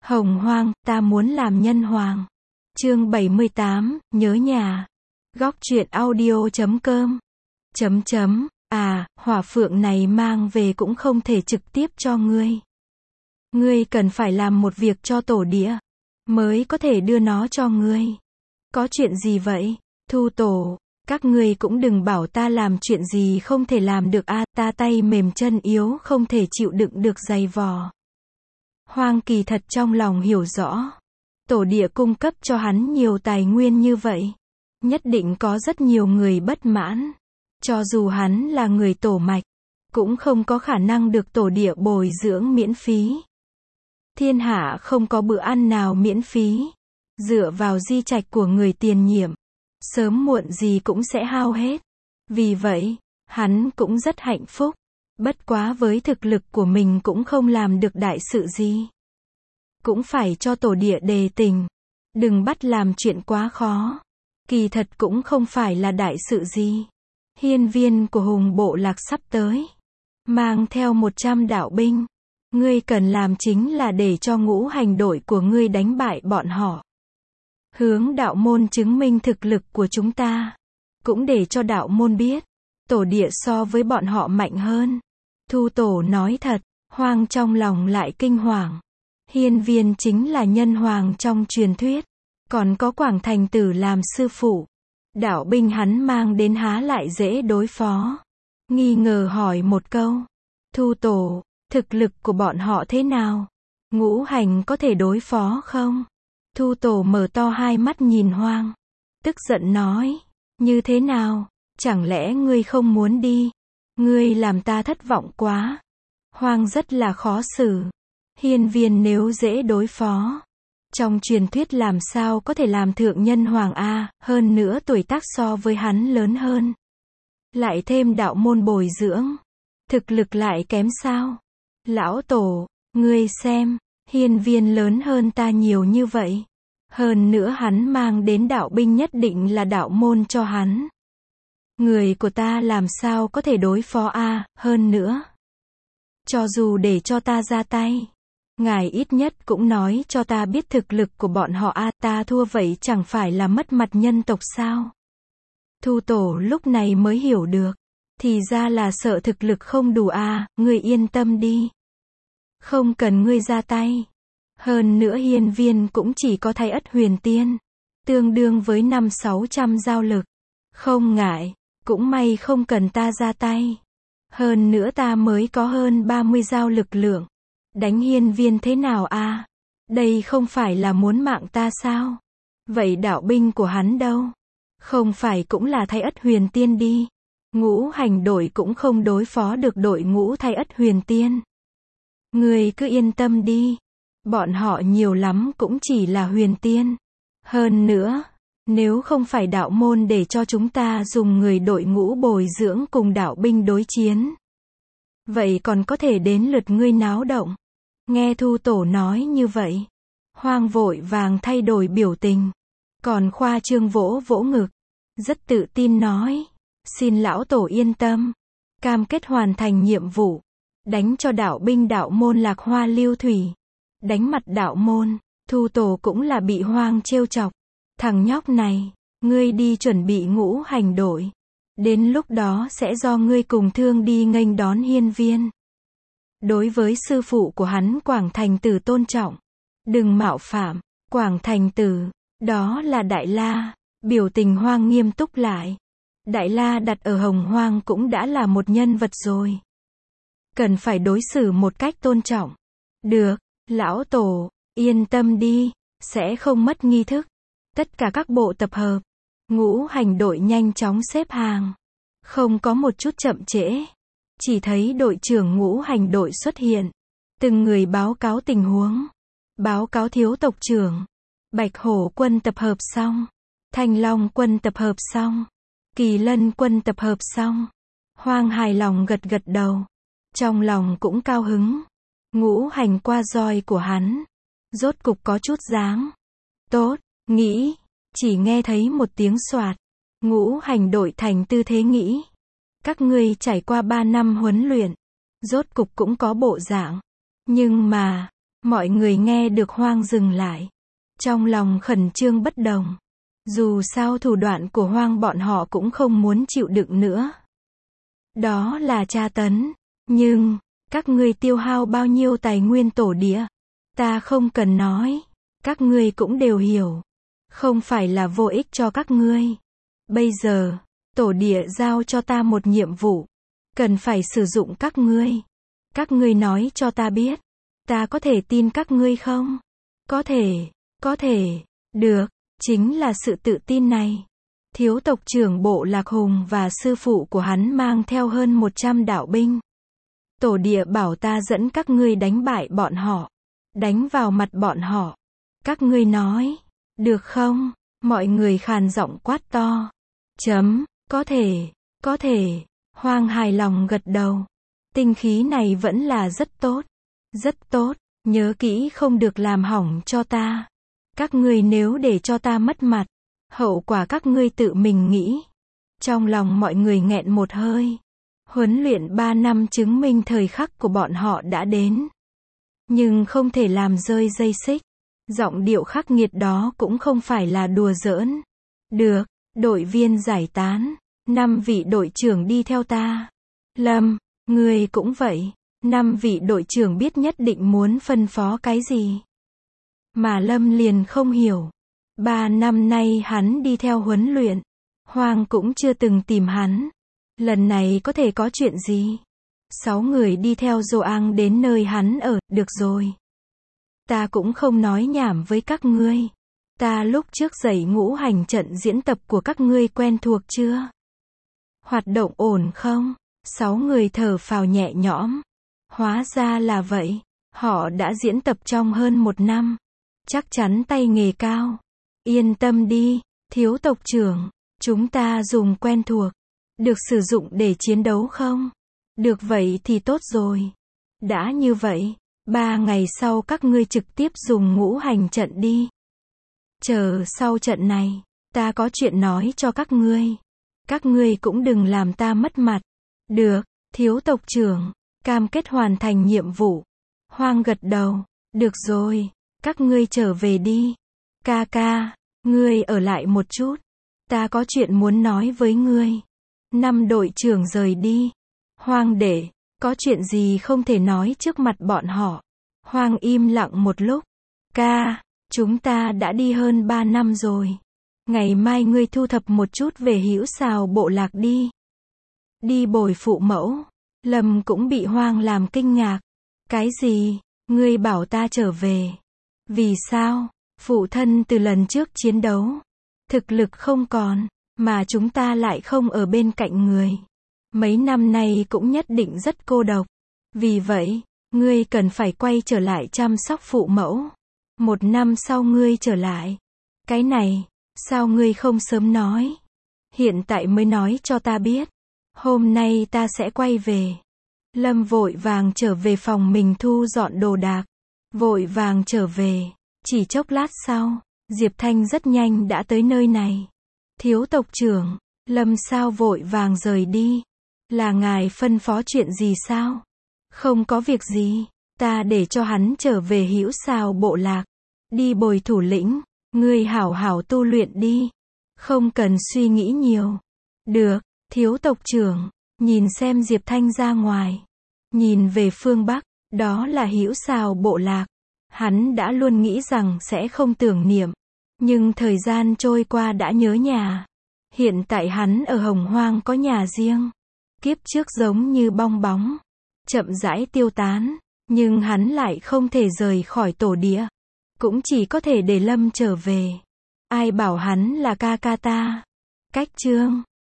Hồng Hoang, ta muốn làm nhân hoàng. Chương 78, nhớ nhà. Góc truyện audio.com. Hỏa phượng này mang về cũng không thể trực tiếp cho ngươi. Ngươi cần phải làm một việc cho tổ địa, mới có thể đưa nó cho ngươi. Có chuyện gì vậy? Thu tổ, các ngươi cũng đừng bảo ta làm chuyện gì không thể làm được ta tay mềm chân yếu không thể chịu đựng được dày vò. Hoang kỳ thật trong lòng hiểu rõ. Tổ địa cung cấp cho hắn nhiều tài nguyên như vậy. Nhất định có rất nhiều người bất mãn. Cho dù hắn là người tổ mạch, cũng không có khả năng được tổ địa bồi dưỡng miễn phí. Thiên hạ không có bữa ăn nào miễn phí. Dựa vào di trạch của người tiền nhiệm, sớm muộn gì cũng sẽ hao hết. Vì vậy, hắn cũng rất hạnh phúc. Bất quá với thực lực của mình cũng không làm được đại sự gì. Cũng phải cho tổ địa đề tình. Đừng bắt làm chuyện quá khó. Kỳ thật cũng không phải là đại sự gì. Hiên viên của Hùng Bộ Lạc sắp tới. Mang theo 100 đạo binh. Ngươi cần làm chính là để cho ngũ hành đội của ngươi đánh bại bọn họ. Hướng đạo môn chứng minh thực lực của chúng ta. Cũng để cho đạo môn biết. Tổ địa so với bọn họ mạnh hơn. Thu tổ nói thật. Hoang trong lòng lại kinh hoàng. Hiên viên chính là nhân hoàng trong truyền thuyết. Còn có Quảng Thành Tử làm sư phụ. Đạo binh hắn mang đến há lại dễ đối phó. Nghi ngờ hỏi một câu. Thu tổ, thực lực của bọn họ thế nào? Ngũ hành có thể đối phó không? Thu tổ mở to hai mắt nhìn Hoang. Tức giận nói. Như thế nào? Chẳng lẽ ngươi không muốn đi? Ngươi làm ta thất vọng quá. Hoang rất là khó xử. Hiên viên nếu dễ đối phó. Trong truyền thuyết làm sao có thể làm thượng nhân hoàng hơn nữa tuổi tác so với hắn lớn hơn. Lại thêm đạo môn bồi dưỡng. Thực lực lại kém sao? Lão tổ, ngươi xem, hiên viên lớn hơn ta nhiều như vậy. Hơn nữa hắn mang đến đạo binh nhất định là đạo môn cho hắn. Người của ta làm sao có thể đối phó hơn nữa. Cho dù để cho ta ra tay. Ngài ít nhất cũng nói cho ta biết thực lực của bọn họ ta thua vậy chẳng phải là mất mặt nhân tộc sao? Thu tổ lúc này mới hiểu được. Thì ra là sợ thực lực không đủ ngươi yên tâm đi. Không cần ngươi ra tay. Hơn nữa hiên viên cũng chỉ có Thái Ất Huyền Tiên. Tương đương với 500-600 giao lực. Không ngại, cũng may không cần ta ra tay. Hơn nữa ta mới có hơn 30 giao lực lượng. Đánh hiên viên thế nào Đây không phải là muốn mạng ta sao? Vậy đạo binh của hắn đâu? Không phải cũng là Thái Ất Huyền Tiên đi. Ngũ hành đội cũng không đối phó được đội ngũ Thái Ất Huyền Tiên. Ngươi cứ yên tâm đi. Bọn họ nhiều lắm cũng chỉ là huyền tiên. Hơn nữa, nếu không phải đạo môn để cho chúng ta dùng người đội ngũ bồi dưỡng cùng đạo binh đối chiến. Vậy còn có thể đến lượt ngươi náo động. Nghe Thu tổ nói như vậy. Hoang vội vàng thay đổi biểu tình. Còn khoa trương vỗ vỗ ngực. Rất tự tin nói. Xin lão tổ yên tâm. Cam kết hoàn thành nhiệm vụ. Đánh cho đạo binh đạo môn Lạc Hoa Lưu Thủy. Đánh mặt đạo môn. Thu tổ cũng là bị Hoang trêu chọc. Thằng nhóc này. Ngươi đi chuẩn bị ngũ hành đội. Đến lúc đó sẽ do ngươi cùng Thương đi nghênh đón hiên viên. Đối với sư phụ của hắn Quảng Thành Tử tôn trọng. Đừng mạo phạm. Quảng Thành Tử. Đó là Đại La. Biểu tình Hoang nghiêm túc lại. Đại La đặt ở Hồng Hoang cũng đã là một nhân vật rồi. Cần phải đối xử một cách tôn trọng. Được, lão tổ, yên tâm đi, sẽ không mất nghi thức. Tất cả các bộ tập hợp. Ngũ hành đội nhanh chóng xếp hàng. Không có một chút chậm trễ. Chỉ thấy đội trưởng ngũ hành đội xuất hiện. Từng người báo cáo tình huống. Báo cáo thiếu tộc trưởng. Bạch Hổ quân tập hợp xong. Thanh Long quân tập hợp xong. Kỳ Lân quân tập hợp xong. Hoang hài lòng gật gật đầu. Trong lòng cũng cao hứng. Ngũ hành qua roi của hắn. Rốt cục có chút dáng. Tốt, nghĩ. Chỉ nghe thấy một tiếng xoạt. Ngũ hành đội thành tư thế nghĩ. Các ngươi trải qua 3 năm huấn luyện. Rốt cục cũng có bộ dạng. Nhưng mà Mọi người nghe được Hoang dừng lại. Trong lòng khẩn trương bất đồng. Dù sao thủ đoạn của Hoang bọn họ cũng không muốn chịu đựng nữa. Đó là tra tấn. Nhưng, các ngươi tiêu hao bao nhiêu tài nguyên tổ địa? Ta không cần nói. Các ngươi cũng đều hiểu. Không phải là vô ích cho các ngươi. Bây giờ, tổ địa giao cho ta một nhiệm vụ. Cần phải sử dụng các ngươi. Các ngươi nói cho ta biết. Ta có thể tin các ngươi không? Có thể, được, chính là sự tự tin này. Thiếu tộc trưởng Bộ Lạc Hùng và sư phụ của hắn mang theo hơn 100 đạo binh. Tổ địa bảo ta dẫn các ngươi đánh bại bọn họ. Đánh vào mặt bọn họ. Các ngươi nói, được không? Mọi người khàn giọng quát to. Có thể. Hoang hài lòng gật đầu. Tinh khí này vẫn là rất tốt, nhớ kỹ không được làm hỏng cho ta. Các ngươi nếu để cho ta mất mặt, hậu quả các ngươi tự mình nghĩ. Trong lòng mọi người nghẹn một hơi. Huấn luyện 3 năm chứng minh thời khắc của bọn họ đã đến. Nhưng không thể làm rơi dây xích. Giọng điệu khắc nghiệt đó cũng không phải là đùa giỡn. Được, đội viên giải tán. 5 vị đội trưởng đi theo ta. Lâm, ngươi cũng vậy. 5 vị đội trưởng biết nhất định muốn phân phó cái gì. Mà Lâm liền không hiểu. 3 năm nay hắn đi theo huấn luyện. Hoang cũng chưa từng tìm hắn. Lần này có thể có chuyện gì? 6 người đi theo Joang đến nơi hắn ở, được rồi. Ta cũng không nói nhảm với các ngươi. Ta lúc trước dạy ngũ hành trận diễn tập của các ngươi quen thuộc chưa? Hoạt động ổn không? 6 người thở phào nhẹ nhõm. Hóa ra là vậy. Họ đã diễn tập trong hơn 1 năm. Chắc chắn tay nghề cao. Yên tâm đi, thiếu tộc trưởng. Chúng ta dùng quen thuộc. Được sử dụng để chiến đấu không? Được vậy thì tốt rồi. Đã như vậy, 3 ngày sau các ngươi trực tiếp dùng ngũ hành trận đi. Chờ sau trận này, ta có chuyện nói cho các ngươi. Các ngươi cũng đừng làm ta mất mặt. Được, thiếu tộc trưởng, cam kết hoàn thành nhiệm vụ. Hoang gật đầu, được rồi, các ngươi trở về đi. Ca, ngươi ở lại một chút. Ta có chuyện muốn nói với ngươi. 5 đội trưởng rời đi. Hoang đệ, có chuyện gì không thể nói trước mặt bọn họ. Hoang im lặng một lúc. Ca, chúng ta đã đi hơn 3 năm rồi. Ngày mai ngươi thu thập một chút về Hữu Sào Bộ Lạc đi. Đi bồi phụ mẫu. Lâm cũng bị Hoang làm kinh ngạc. Cái gì? Ngươi bảo ta trở về. Vì sao? Phụ thân từ lần trước chiến đấu. Thực lực không còn. Mà chúng ta lại không ở bên cạnh người. Mấy năm nay cũng nhất định rất cô độc. Vì vậy, ngươi cần phải quay trở lại chăm sóc phụ mẫu. 1 năm sau ngươi trở lại. Cái này, sao ngươi không sớm nói? Hiện tại mới nói cho ta biết. Hôm nay ta sẽ quay về. Lâm vội vàng trở về phòng mình thu dọn đồ đạc. Vội vàng trở về. Chỉ chốc lát sau, Diệp Thanh rất nhanh đã tới nơi này. Thiếu tộc trưởng, Lâm sao vội vàng rời đi? Là ngài phân phó chuyện gì sao? Không có việc gì, ta để cho hắn trở về Hữu Sào Bộ Lạc. Đi bồi thủ lĩnh, ngươi hảo hảo tu luyện đi. Không cần suy nghĩ nhiều. Được, thiếu tộc trưởng, nhìn xem Diệp Thanh ra ngoài. Nhìn về phương Bắc, đó là Hữu Sào Bộ Lạc. Hắn đã luôn nghĩ rằng sẽ không tưởng niệm. Nhưng thời gian trôi qua đã nhớ nhà. Hiện tại hắn ở Hồng Hoang có nhà riêng. Kiếp trước giống như bong bóng. Chậm rãi tiêu tán. Nhưng hắn lại không thể rời khỏi tổ địa. Cũng chỉ có thể để Lâm trở về. Ai bảo hắn là ca ta. Cách chương